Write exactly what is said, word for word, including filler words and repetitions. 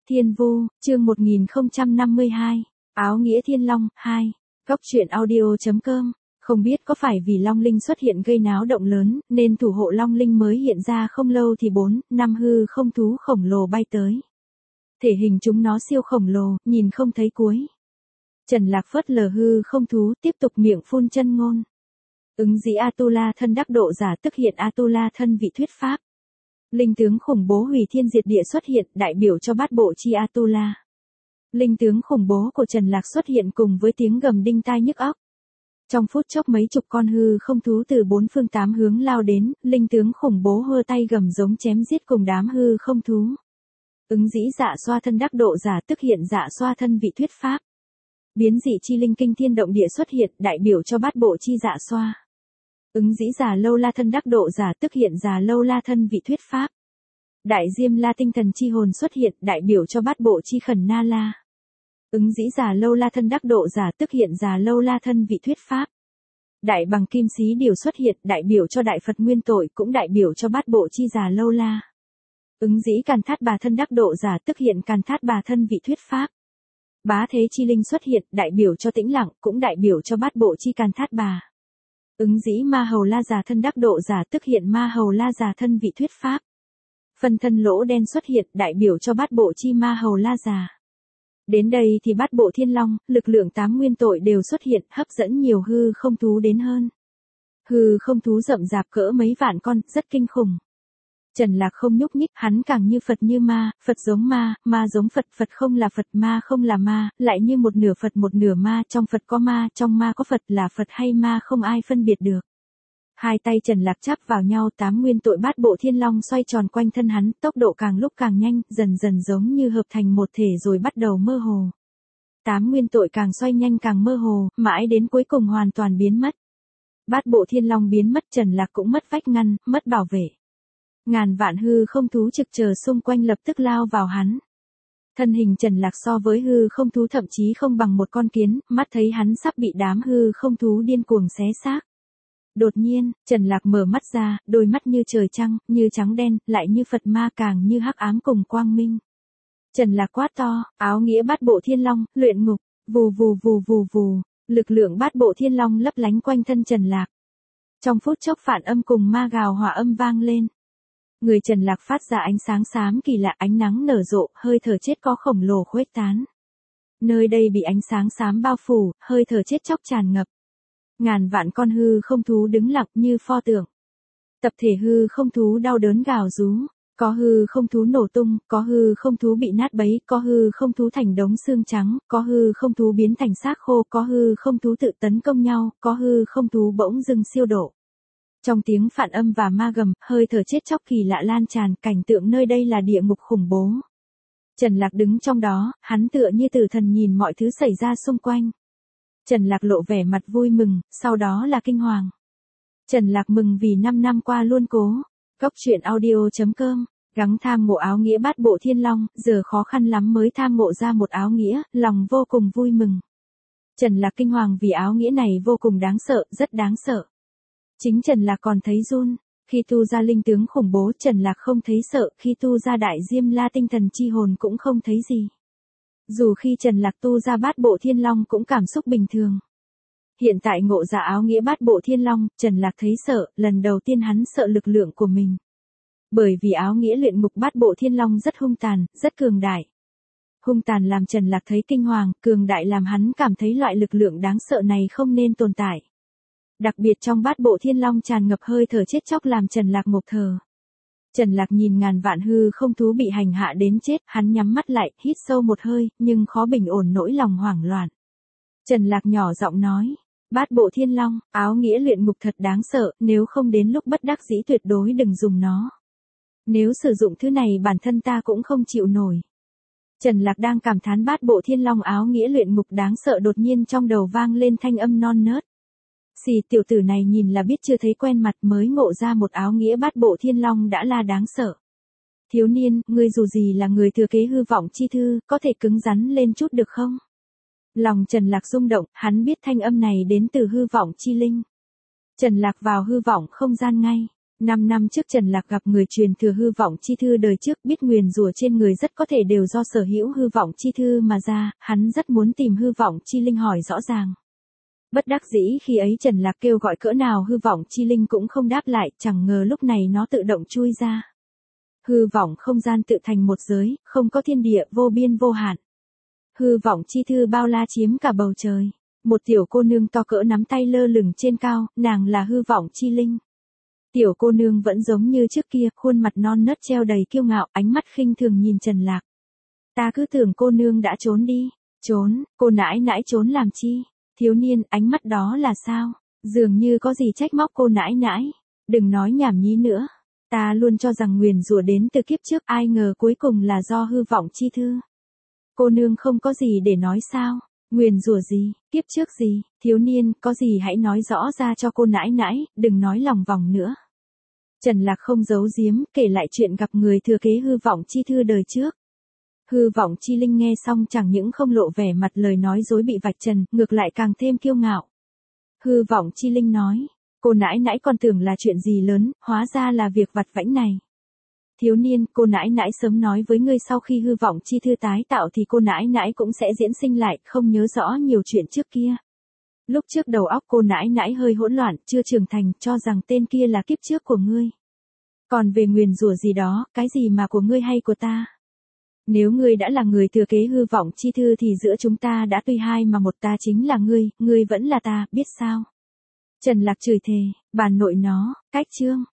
Thiên Vu, chương một nghìn không trăm năm mươi hai, Áo nghĩa Thiên Long, hai, Góc truyện audio chấm com. Không biết có phải vì Long Linh xuất hiện gây náo động lớn, nên thủ hộ Long Linh mới hiện ra không lâu thì bốn, năm hư không thú khổng lồ bay tới. Thể hình chúng nó siêu khổng lồ, nhìn không thấy cuối. Trần Lạc phớt lờ hư không thú, tiếp tục miệng phun chân ngôn. Ứng dĩ Atula thân đắc độ giả tức hiện Atula thân vị thuyết pháp. Linh tướng khủng bố hủy thiên diệt địa xuất hiện, đại biểu cho bát bộ chi Atula. Linh tướng khủng bố của Trần Lạc xuất hiện cùng với tiếng gầm đinh tai nhức óc. Trong phút chốc mấy chục con hư không thú từ bốn phương tám hướng lao đến, linh tướng khủng bố hơ tay gầm giống chém giết cùng đám hư không thú. Ứng dĩ dạ xoa thân đắc độ giả tức hiện dạ xoa thân vị thuyết pháp. Biến dị chi linh kinh thiên động địa xuất hiện, đại biểu cho bát bộ chi dạ xoa. Ứng dĩ già lâu la thân đắc độ giả tức hiện già lâu la thân vị thuyết pháp. Đại diêm la tinh thần chi hồn xuất hiện, đại biểu cho bát bộ chi khẩn na la. Ứng dĩ già lâu la thân đắc độ giả tức hiện già lâu la thân vị thuyết pháp. Đại bằng kim xí điều xuất hiện, đại biểu cho đại Phật nguyên tội, cũng đại biểu cho bát bộ chi già lâu la. Ứng dĩ càn thát bà thân đắc độ giả tức hiện càn thát bà thân vị thuyết pháp. Bá thế chi linh xuất hiện, đại biểu cho tĩnh lặng, cũng đại biểu cho bát bộ chi càn thát bà. Ứng dĩ ma hầu la già thân đắc độ giả tức hiện ma hầu la già thân vị thuyết pháp. Phân thân lỗ đen xuất hiện, đại biểu cho bát bộ chi ma hầu la già. Đến đây thì bát bộ thiên long, lực lượng tám nguyên tội đều xuất hiện, hấp dẫn nhiều hư không thú đến hơn. Hư không thú rậm rạp cỡ mấy vạn con, rất kinh khủng. Trần Lạc không nhúc nhích, hắn càng như Phật như ma, Phật giống ma, ma giống Phật, Phật không là Phật, ma không là ma, lại như một nửa Phật một nửa ma, trong Phật có ma, trong ma có Phật, là Phật hay ma không ai phân biệt được. Hai tay Trần Lạc chắp vào nhau, tám nguyên tội bát bộ thiên long xoay tròn quanh thân hắn, tốc độ càng lúc càng nhanh, dần dần giống như hợp thành một thể rồi bắt đầu mơ hồ. Tám nguyên tội càng xoay nhanh càng mơ hồ, mãi đến cuối cùng hoàn toàn biến mất. Bát bộ thiên long biến mất, Trần Lạc cũng mất vách ngăn, mất bảo vệ. Ngàn vạn hư không thú trực chờ xung quanh lập tức lao vào hắn. Thân hình Trần Lạc so với hư không thú thậm chí không bằng một con kiến, mắt thấy hắn sắp bị đám hư không thú điên cuồng xé xác. Đột nhiên, Trần Lạc mở mắt ra, đôi mắt như trời trăng, như trắng đen, lại như Phật ma càng như hắc ám cùng quang minh. Trần Lạc quát to, áo nghĩa bát bộ thiên long, luyện ngục, vù vù vù vù vù, lực lượng bát bộ thiên long lấp lánh quanh thân Trần Lạc. Trong phút chốc phản âm cùng ma gào hỏa âm vang lên. Người Trần Lạc phát ra ánh sáng xám kỳ lạ, ánh nắng nở rộ, hơi thở chết có khổng lồ khuếch tán. Nơi đây bị ánh sáng xám bao phủ, hơi thở chết chóc tràn ngập. Ngàn vạn con hư không thú đứng lặng như pho tượng. Tập thể hư không thú đau đớn gào rú, có hư không thú nổ tung, có hư không thú bị nát bấy, có hư không thú thành đống xương trắng, có hư không thú biến thành xác khô, có hư không thú tự tấn công nhau, có hư không thú bỗng dưng siêu độ. Trong tiếng phản âm và ma gầm, hơi thở chết chóc kỳ lạ lan tràn, cảnh tượng nơi đây là địa ngục khủng bố. Trần Lạc đứng trong đó, hắn tựa như tử thần nhìn mọi thứ xảy ra xung quanh. Trần Lạc lộ vẻ mặt vui mừng, sau đó là kinh hoàng. Trần Lạc mừng vì năm năm qua luôn cố. Góc truyện audio chấm com, gắng tham ngộ áo nghĩa bát bộ thiên long, giờ khó khăn lắm mới tham ngộ ra một áo nghĩa, lòng vô cùng vui mừng. Trần Lạc kinh hoàng vì áo nghĩa này vô cùng đáng sợ, rất đáng sợ. Chính Trần Lạc còn thấy run, khi tu ra linh tướng khủng bố Trần Lạc không thấy sợ, khi tu ra đại diêm la tinh thần chi hồn cũng không thấy gì. Dù khi Trần Lạc tu ra bát bộ thiên long cũng cảm xúc bình thường. Hiện tại ngộ ra áo nghĩa bát bộ thiên long, Trần Lạc thấy sợ, lần đầu tiên hắn sợ lực lượng của mình. Bởi vì áo nghĩa luyện ngục bát bộ thiên long rất hung tàn, rất cường đại. Hung tàn làm Trần Lạc thấy kinh hoàng, cường đại làm hắn cảm thấy loại lực lượng đáng sợ này không nên tồn tại. Đặc biệt trong bát bộ thiên long tràn ngập hơi thở chết chóc làm Trần Lạc ngộp thở. Trần Lạc nhìn ngàn vạn hư không thú bị hành hạ đến chết, hắn nhắm mắt lại, hít sâu một hơi, nhưng khó bình ổn nỗi lòng hoảng loạn. Trần Lạc nhỏ giọng nói, bát bộ thiên long, áo nghĩa luyện ngục thật đáng sợ, nếu không đến lúc bất đắc dĩ tuyệt đối đừng dùng nó. Nếu sử dụng thứ này bản thân ta cũng không chịu nổi. Trần Lạc đang cảm thán bát bộ thiên long áo nghĩa luyện ngục đáng sợ, đột nhiên trong đầu vang lên thanh âm non nớt. Xì, tiểu tử này nhìn là biết chưa thấy quen mặt, mới ngộ ra một áo nghĩa bát bộ thiên long đã là đáng sợ. Thiếu niên, ngươi dù gì là người thừa kế hư vọng chi thư, có thể cứng rắn lên chút được không? Lòng Trần Lạc rung động, hắn biết thanh âm này đến từ hư vọng chi linh. Trần Lạc vào hư vọng không gian ngay. Năm năm trước Trần Lạc gặp người truyền thừa hư vọng chi thư đời trước, biết nguyền rủa trên người rất có thể đều do sở hữu hư vọng chi thư mà ra, hắn rất muốn tìm hư vọng chi linh hỏi rõ ràng. Bất đắc dĩ khi ấy Trần Lạc kêu gọi cỡ nào hư vọng chi linh cũng không đáp lại, chẳng ngờ lúc này nó tự động chui ra. Hư vọng không gian tự thành một giới, không có thiên địa vô biên vô hạn. Hư vọng chi thư bao la chiếm cả bầu trời. Một tiểu cô nương to cỡ nắm tay lơ lửng trên cao, nàng là hư vọng chi linh. Tiểu cô nương vẫn giống như trước kia, khuôn mặt non nớt treo đầy kiêu ngạo, ánh mắt khinh thường nhìn Trần Lạc. Ta cứ tưởng cô nương đã trốn đi. Trốn, cô nãi nãi trốn làm chi? Thiếu niên, ánh mắt đó là sao? Dường như có gì trách móc cô nãi nãi. Đừng nói nhảm nhí nữa. Ta luôn cho rằng nguyền rủa đến từ kiếp trước, ai ngờ cuối cùng là do hư vọng chi thư. Cô nương không có gì để nói sao? Nguyền rủa gì, kiếp trước gì, thiếu niên, có gì hãy nói rõ ra cho cô nãi nãi, đừng nói lòng vòng nữa. Trần Lạc không giấu giếm, kể lại chuyện gặp người thừa kế hư vọng chi thư đời trước. Hư vọng chi linh nghe xong chẳng những không lộ vẻ mặt lời nói dối bị vạch trần, ngược lại càng thêm kiêu ngạo. Hư vọng chi linh nói, cô nãi nãi còn tưởng là chuyện gì lớn, hóa ra là việc vặt vãnh này. Thiếu niên, cô nãi nãi sớm nói với ngươi sau khi hư vọng chi thư tái tạo thì cô nãi nãi cũng sẽ diễn sinh lại, không nhớ rõ nhiều chuyện trước kia. Lúc trước đầu óc cô nãi nãi hơi hỗn loạn, chưa trưởng thành, cho rằng tên kia là kiếp trước của ngươi. Còn về nguyền rủa gì đó, cái gì mà của ngươi hay của ta? Nếu ngươi đã là người thừa kế hư vọng chi thư thì giữa chúng ta đã tuy hai mà một, ta chính là ngươi, ngươi vẫn là ta, biết sao? Trần Lạc chửi thề, bà nội nó, cách chương.